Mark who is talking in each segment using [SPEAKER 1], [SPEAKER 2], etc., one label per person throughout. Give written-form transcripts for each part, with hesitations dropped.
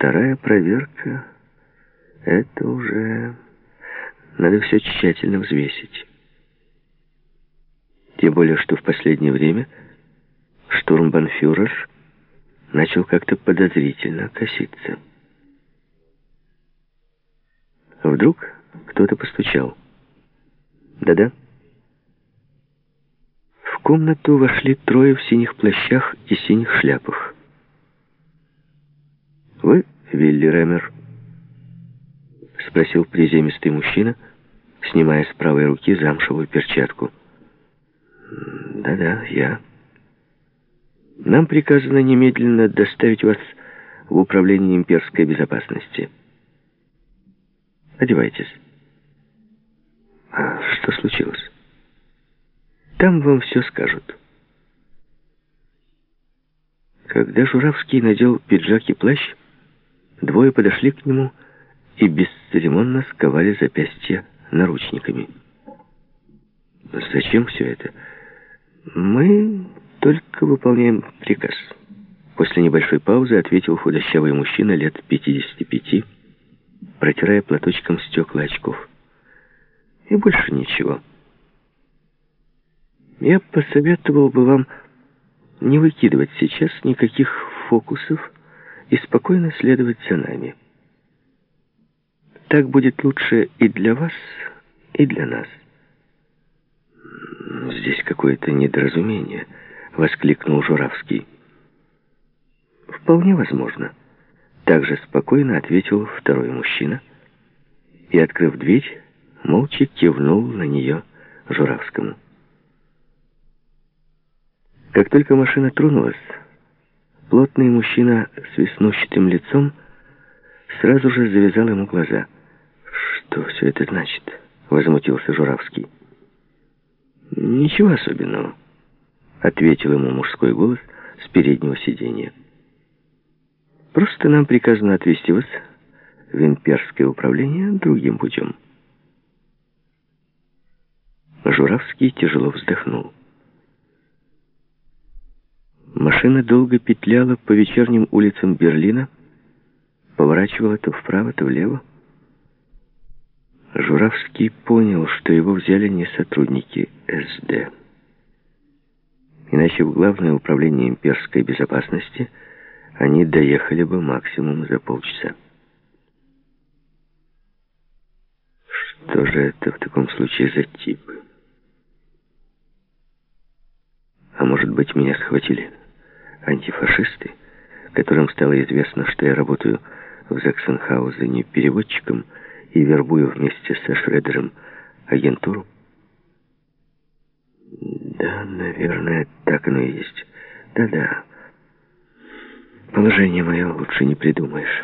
[SPEAKER 1] вторая проверка — это уже... Надо все тщательно взвесить. Тем более, что в последнее время штурмбанфюрер начал как-то подозрительно коситься. Вдруг кто-то постучал. Да-да. В комнату вошли трое в синих плащах и синих шляпах. «Вы Вилли Ремер?» — спросил приземистый мужчина, снимая с правой руки замшевую перчатку. «Да-да, я. Нам приказано немедленно доставить вас в управление имперской безопасности. Одевайтесь». «А что случилось?» «Там вам все скажут». Когда Журавский надел пиджак и плащ, двое подошли к нему и бесцеремонно сковали запястья наручниками. «Зачем все это?» «Мы только выполняем приказ». После небольшой паузы ответил худощавый мужчина лет 55, протирая платочком стекла очков. «И больше ничего. Я посоветовал бы вам не выкидывать сейчас никаких фокусов и спокойно следовать за нами. Так будет лучше и для вас, и для нас». «Здесь какое-то недоразумение», — воскликнул Журавский. «Вполне возможно», — также спокойно ответил второй мужчина и, открыв дверь, молча кивнул на нее Журавскому. Как только машина тронулась, плотный мужчина с веснущатым лицом сразу же завязал ему глаза. «Что все это значит?» — возмутился Журавский. «Ничего особенного», — ответил ему мужской голос с переднего сиденья. «Просто нам приказано отвезти вас в имперское управление другим путем». Журавский тяжело вздохнул. Машина долго петляла по вечерним улицам Берлина, поворачивала то вправо, то влево. Журавский понял, что его взяли не сотрудники СД. Иначе в Главное управление имперской безопасности они доехали бы максимум за полчаса. Что же это в таком случае за типы? А может быть, меня схватили антифашисты, которым стало известно, что я работаю в Заксенхаузене переводчиком и вербую вместе со Шредером агентуру? Да, наверное, так оно и есть. Да-да. Положение мое лучше не придумаешь.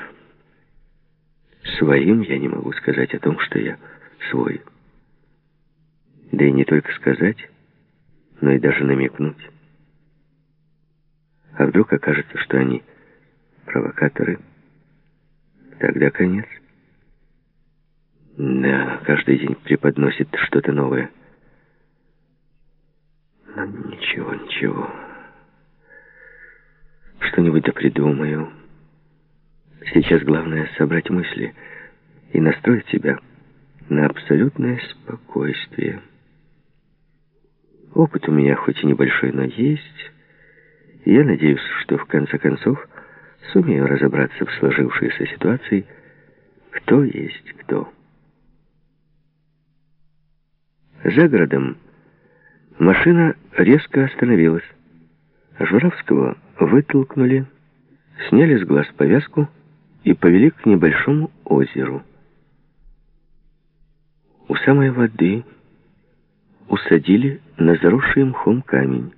[SPEAKER 1] Своим я не могу сказать о том, что я свой. Да и не только сказать, но и даже намекнуть. А вдруг окажется, что они провокаторы? Тогда конец. Да, каждый день преподносит что-то новое. Но ничего, ничего. Что-нибудь да придумаю. Сейчас главное собрать мысли и настроить себя на абсолютное спокойствие. Опыт у меня хоть и небольшой, но есть. И я надеюсь, что в конце концов сумею разобраться в сложившейся ситуации, кто есть кто. За городом машина резко остановилась. Журавского вытолкнули, сняли с глаз повязку и повели к небольшому озеру. У самой воды усадили на заросший мхом камень.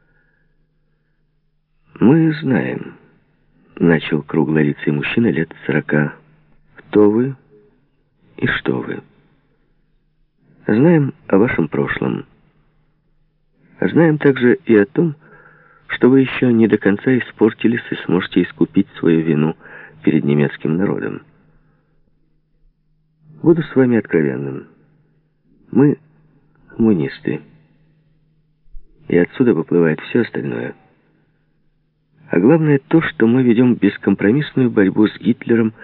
[SPEAKER 1] «Мы знаем», — начал круглолицый мужчина лет 40, «кто вы и что вы. Знаем о вашем прошлом. Знаем также и о том, что вы еще не до конца испортились и сможете искупить свою вину перед немецким народом. Буду с вами откровенным. Мы коммунисты. И отсюда выплывает все остальное. А главное то, что мы ведем бескомпромиссную борьбу с Гитлером